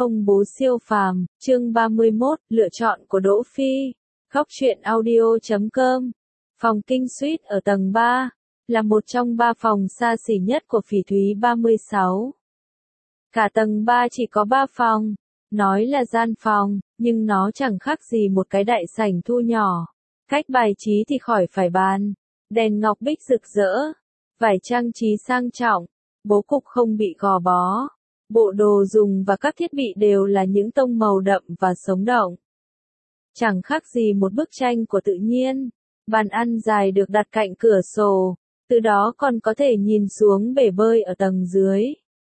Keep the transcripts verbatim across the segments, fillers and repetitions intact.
Ông bố siêu phàm, chương ba mươi mốt, lựa chọn của Đỗ Phi. Góc truyện audio chấm com. Phòng Kinh Suite ở tầng ba, là một trong ba phòng xa xỉ nhất của Phỉ Thúy ba mươi sáu. Cả tầng ba chỉ có ba phòng, nói là gian phòng, nhưng nó chẳng khác gì một cái đại sảnh thu nhỏ. Cách bài trí thì khỏi phải bàn, đèn ngọc bích rực rỡ, vải trang trí sang trọng, bố cục không bị gò bó. Bộ đồ dùng và các thiết bị đều là những tông màu đậm và sống động. Chẳng khác gì một bức tranh của tự nhiên. Bàn ăn dài được đặt cạnh cửa sổ, từ đó còn có thể nhìn xuống bể bơi ở tầng dưới.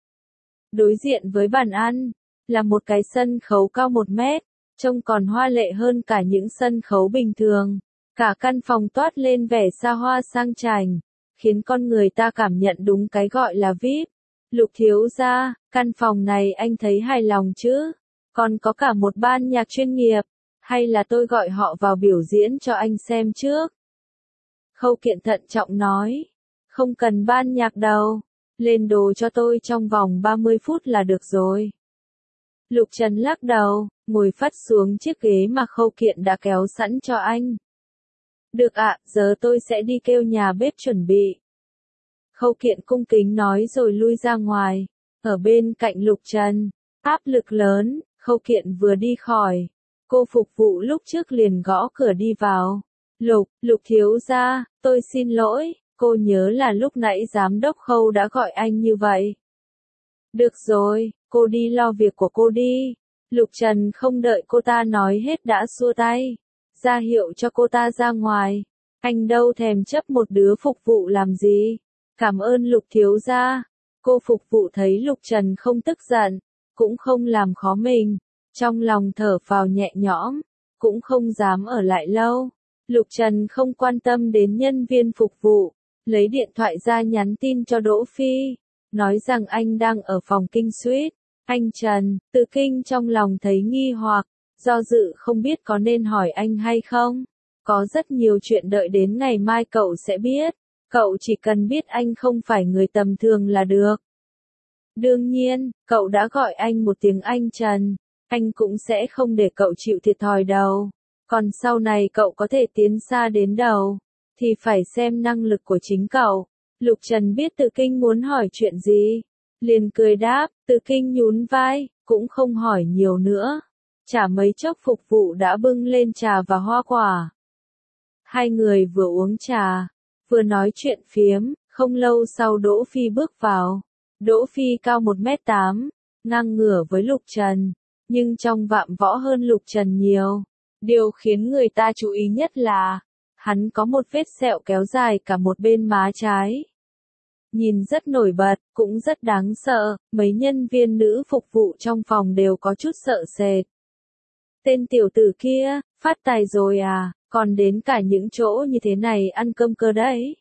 Đối diện với bàn ăn, là một cái sân khấu cao một mét, trông còn hoa lệ hơn cả những sân khấu bình thường. Cả căn phòng toát lên vẻ xa hoa sang chảnh, khiến con người ta cảm nhận đúng cái gọi là vi ai pi. Lục thiếu gia, căn phòng này anh thấy hài lòng chứ? Còn có cả một ban nhạc chuyên nghiệp, hay là tôi gọi họ vào biểu diễn cho anh xem trước? Khâu Kiện thận trọng nói, không cần ban nhạc đâu, lên đồ cho tôi trong vòng ba mươi phút là được rồi. Lục Trần lắc đầu, ngồi phắt xuống chiếc ghế mà Khâu Kiện đã kéo sẵn cho anh. Được ạ, giờ tôi sẽ đi kêu nhà bếp chuẩn bị. Khâu Kiện cung kính nói rồi lui ra ngoài. Ở bên cạnh Lục Trần, áp lực lớn, Khâu Kiện vừa đi khỏi. Cô phục vụ lúc trước liền gõ cửa đi vào. Lục, Lục thiếu gia, tôi xin lỗi, cô nhớ là lúc nãy giám đốc Khâu đã gọi anh như vậy. Được rồi, cô đi lo việc của cô đi. Lục Trần không đợi cô ta nói hết đã xua tay, ra hiệu cho cô ta ra ngoài. Anh đâu thèm chấp một đứa phục vụ làm gì. Cảm ơn Lục thiếu gia. Cô phục vụ thấy Lục Trần không tức giận, cũng không làm khó mình, trong lòng thở phào nhẹ nhõm, cũng không dám ở lại lâu. Lục Trần không quan tâm đến nhân viên phục vụ, lấy điện thoại ra nhắn tin cho Đỗ Phi, nói rằng anh đang ở phòng Kinh Suite. Anh Trần, Từ Kinh trong lòng thấy nghi hoặc, do dự không biết có nên hỏi anh hay không. Có rất nhiều chuyện đợi đến ngày mai cậu sẽ biết. Cậu chỉ cần biết anh không phải người tầm thường là được. Đương nhiên, cậu đã gọi anh một tiếng anh Trần, anh cũng sẽ không để cậu chịu thiệt thòi đâu. Còn sau này cậu có thể tiến xa đến đâu, thì phải xem năng lực của chính cậu. Lục Trần biết Từ Kinh muốn hỏi chuyện gì, liền cười đáp. Từ Kinh nhún vai, cũng không hỏi nhiều nữa. Chả mấy chốc phục vụ đã bưng lên trà và hoa quả. Hai người vừa uống trà, vừa nói chuyện phiếm, không lâu sau Đỗ Phi bước vào. Đỗ Phi cao một mét tám, ngang ngửa với Lục Trần, nhưng trong vạm võ hơn Lục Trần nhiều. Điều khiến người ta chú ý nhất là, hắn có một vết sẹo kéo dài cả một bên má trái. Nhìn rất nổi bật, cũng rất đáng sợ, mấy nhân viên nữ phục vụ trong phòng đều có chút sợ sệt. Tên tiểu tử kia, phát tài rồi à? Còn đến cả những chỗ như thế này ăn cơm cơ đấy.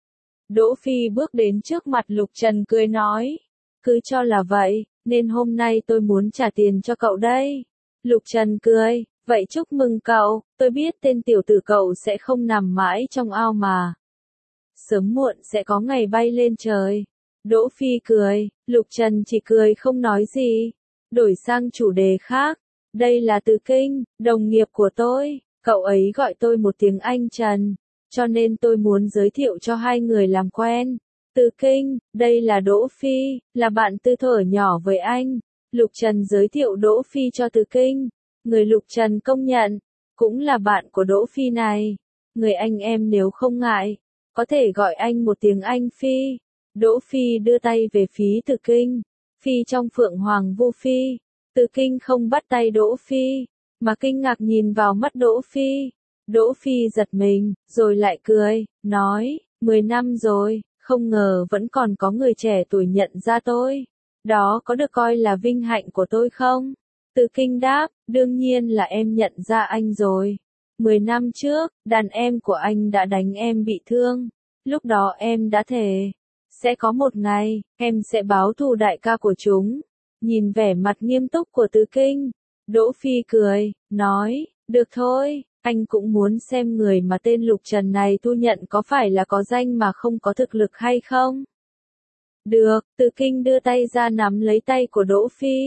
Đỗ Phi bước đến trước mặt Lục Trần cười nói. Cứ cho là vậy, nên hôm nay tôi muốn trả tiền cho cậu đây. Lục Trần cười, vậy chúc mừng cậu, tôi biết tên tiểu tử cậu sẽ không nằm mãi trong ao mà. Sớm muộn sẽ có ngày bay lên trời. Đỗ Phi cười, Lục Trần chỉ cười không nói gì. Đổi sang chủ đề khác, đây là Từ Kinh, đồng nghiệp của tôi. Cậu ấy gọi tôi một tiếng anh Trần, cho nên tôi muốn giới thiệu cho hai người làm quen. Từ Kinh, đây là Đỗ Phi, là bạn tư thở nhỏ với anh. Lục Trần giới thiệu Đỗ Phi cho Từ Kinh. Người Lục Trần công nhận, cũng là bạn của Đỗ Phi này. Người anh em nếu không ngại, có thể gọi anh một tiếng anh Phi. Đỗ Phi đưa tay về phía Từ Kinh. Phi trong Phượng Hoàng Vô Phi. Từ Kinh không bắt tay Đỗ Phi, mà kinh ngạc nhìn vào mắt Đỗ Phi. Đỗ Phi giật mình, rồi lại cười, nói, mười năm rồi, không ngờ vẫn còn có người trẻ tuổi nhận ra tôi. Đó có được coi là vinh hạnh của tôi không? Từ Kinh đáp, đương nhiên là em nhận ra anh rồi. Mười năm trước, đàn em của anh đã đánh em bị thương. Lúc đó em đã thề, sẽ có một ngày, em sẽ báo thù đại ca của chúng. Nhìn vẻ mặt nghiêm túc của Từ Kinh, Đỗ Phi cười, nói, được thôi, anh cũng muốn xem người mà tên Lục Trần này thu nhận có phải là có danh mà không có thực lực hay không? Được, Từ Kinh đưa tay ra nắm lấy tay của Đỗ Phi,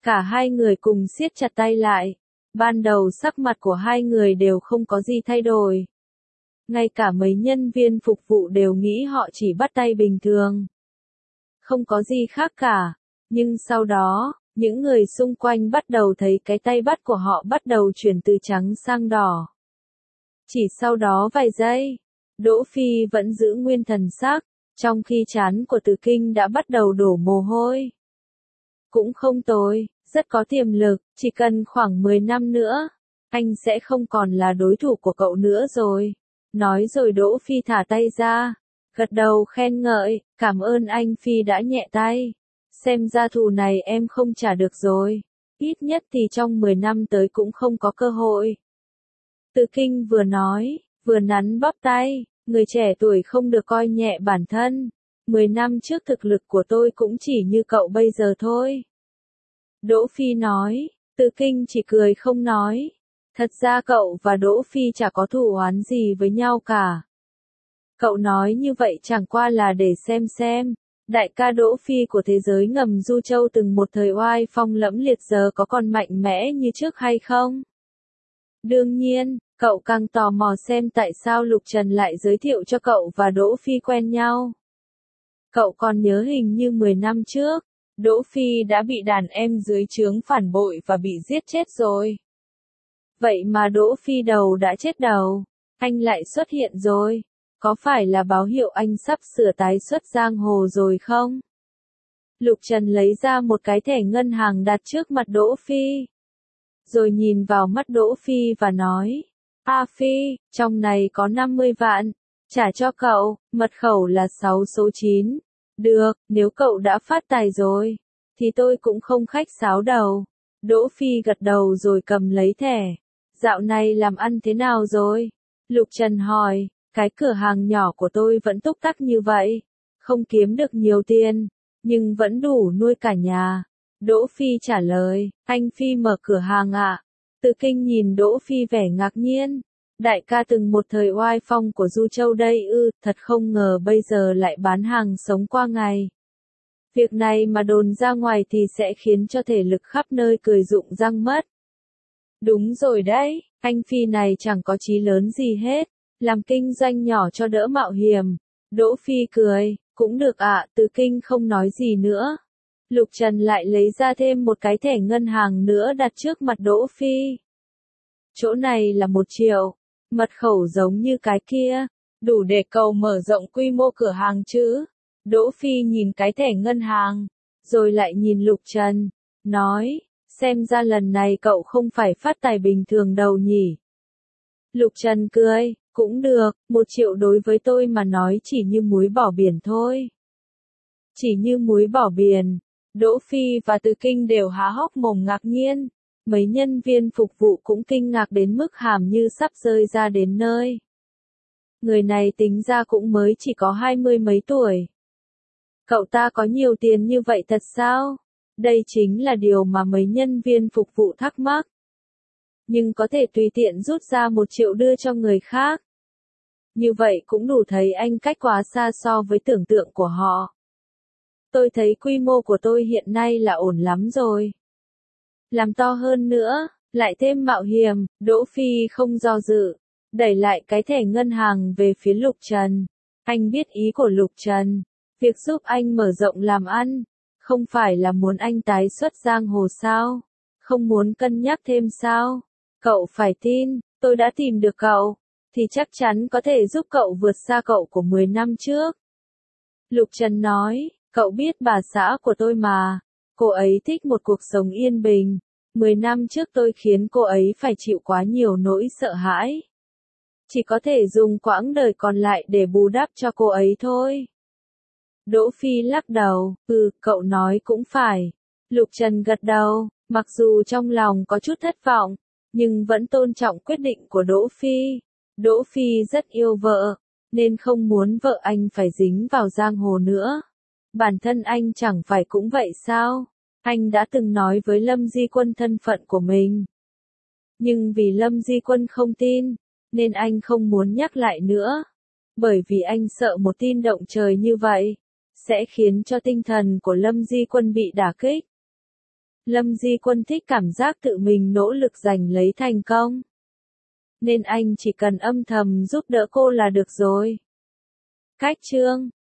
Cả hai người cùng siết chặt tay lại. Ban đầu sắc mặt của hai người đều không có gì thay đổi. Ngay cả mấy nhân viên phục vụ đều nghĩ họ chỉ bắt tay bình thường. Không có gì khác cả. Nhưng sau đó, những người xung quanh bắt đầu thấy cái tay bắt của họ bắt đầu chuyển từ trắng sang đỏ. Chỉ sau đó vài giây, Đỗ Phi vẫn giữ nguyên thần sắc, trong khi trán của Từ Kinh đã bắt đầu đổ mồ hôi. Cũng không tồi, rất có tiềm lực, chỉ cần khoảng mười năm nữa, anh sẽ không còn là đối thủ của cậu nữa rồi. Nói rồi Đỗ Phi thả tay ra, gật đầu khen ngợi, cảm ơn anh Phi đã nhẹ tay. Xem ra thù này em không trả được rồi. Ít nhất thì trong mười năm tới cũng không có cơ hội. Từ Kinh vừa nói, vừa nắn bóp tay, người trẻ tuổi không được coi nhẹ bản thân. Mười năm trước thực lực của tôi cũng chỉ như cậu bây giờ thôi. Đỗ Phi nói, Từ Kinh chỉ cười không nói. Thật ra cậu và Đỗ Phi chả có thù oán gì với nhau cả. Cậu nói như vậy chẳng qua là để xem xem. Đại ca Đỗ Phi của thế giới ngầm Du Châu từng một thời oai phong lẫm liệt giờ có còn mạnh mẽ như trước hay không? Đương nhiên, cậu càng tò mò xem tại sao Lục Trần lại giới thiệu cho cậu và Đỗ Phi quen nhau. Cậu còn nhớ hình như mười năm trước, Đỗ Phi đã bị đàn em dưới trướng phản bội và bị giết chết rồi. Vậy mà Đỗ Phi đầu đã chết đầu, anh lại xuất hiện rồi. Có phải là báo hiệu anh sắp sửa tái xuất giang hồ rồi không? Lục Trần lấy ra một cái thẻ ngân hàng đặt trước mặt Đỗ Phi. Rồi nhìn vào mắt Đỗ Phi và nói, A Phi, trong này có năm mươi vạn, trả cho cậu, mật khẩu là sáu số chín. Được, nếu cậu đã phát tài rồi, thì tôi cũng không khách sáo đâu. Đỗ Phi gật đầu rồi cầm lấy thẻ. Dạo này làm ăn thế nào rồi? Lục Trần hỏi. Cái cửa hàng nhỏ của tôi vẫn túc tắc như vậy, không kiếm được nhiều tiền, nhưng vẫn đủ nuôi cả nhà. Đỗ Phi trả lời, anh Phi mở cửa hàng ạ. À? Từ Kinh nhìn Đỗ Phi vẻ ngạc nhiên. Đại ca từng một thời oai phong của Du Châu đây ư, thật không ngờ bây giờ lại bán hàng sống qua ngày. Việc này mà đồn ra ngoài thì sẽ khiến cho thể lực khắp nơi cười rụng răng mất. Đúng rồi đấy, anh Phi này chẳng có chí lớn gì hết. Làm kinh doanh nhỏ cho đỡ mạo hiểm. Đỗ Phi cười, cũng được ạ, à, Từ Kinh không nói gì nữa. Lục Trần lại lấy ra thêm một cái thẻ ngân hàng nữa đặt trước mặt Đỗ Phi. Chỗ này là một triệu, mật khẩu giống như cái kia, đủ để cậu mở rộng quy mô cửa hàng chứ. Đỗ Phi nhìn cái thẻ ngân hàng, rồi lại nhìn Lục Trần, nói, xem ra lần này cậu không phải phát tài bình thường đâu nhỉ. Lục Trần cười. Cũng được, một triệu đối với tôi mà nói chỉ như muối bỏ biển thôi. Chỉ như muối bỏ biển. Đỗ Phi và Từ Kinh đều há hốc mồm ngạc nhiên. Mấy nhân viên phục vụ cũng kinh ngạc đến mức hàm như sắp rơi ra đến nơi. Người này tính ra cũng mới chỉ có hai mươi mấy tuổi. Cậu ta có nhiều tiền như vậy thật sao? Đây chính là điều mà mấy nhân viên phục vụ thắc mắc. Nhưng có thể tùy tiện rút ra một triệu đưa cho người khác. Như vậy cũng đủ thấy anh cách quá xa so với tưởng tượng của họ. Tôi thấy quy mô của tôi hiện nay là ổn lắm rồi. Làm to hơn nữa, lại thêm mạo hiểm, Đỗ Phi không do dự, đẩy lại cái thẻ ngân hàng về phía Lục Trần. Anh biết ý của Lục Trần, việc giúp anh mở rộng làm ăn, không phải là muốn anh tái xuất giang hồ sao? Không muốn cân nhắc thêm sao? Cậu phải tin, tôi đã tìm được cậu, thì chắc chắn có thể giúp cậu vượt xa cậu của mười năm trước. Lục Trần nói, cậu biết bà xã của tôi mà, cô ấy thích một cuộc sống yên bình. Mười năm trước tôi khiến cô ấy phải chịu quá nhiều nỗi sợ hãi. Chỉ có thể dùng quãng đời còn lại để bù đắp cho cô ấy thôi. Đỗ Phi lắc đầu, ừ, cậu nói cũng phải. Lục Trần gật đầu, mặc dù trong lòng có chút thất vọng, nhưng vẫn tôn trọng quyết định của Đỗ Phi. Đỗ Phi rất yêu vợ, nên không muốn vợ anh phải dính vào giang hồ nữa. Bản thân anh chẳng phải cũng vậy sao? Anh đã từng nói với Lâm Di Quân thân phận của mình. Nhưng vì Lâm Di Quân không tin, nên anh không muốn nhắc lại nữa. Bởi vì anh sợ một tin động trời như vậy, sẽ khiến cho tinh thần của Lâm Di Quân bị đả kích. Lâm Di Quân thích cảm giác tự mình nỗ lực giành lấy thành công. Nên anh chỉ cần âm thầm giúp đỡ cô là được rồi. Cách chương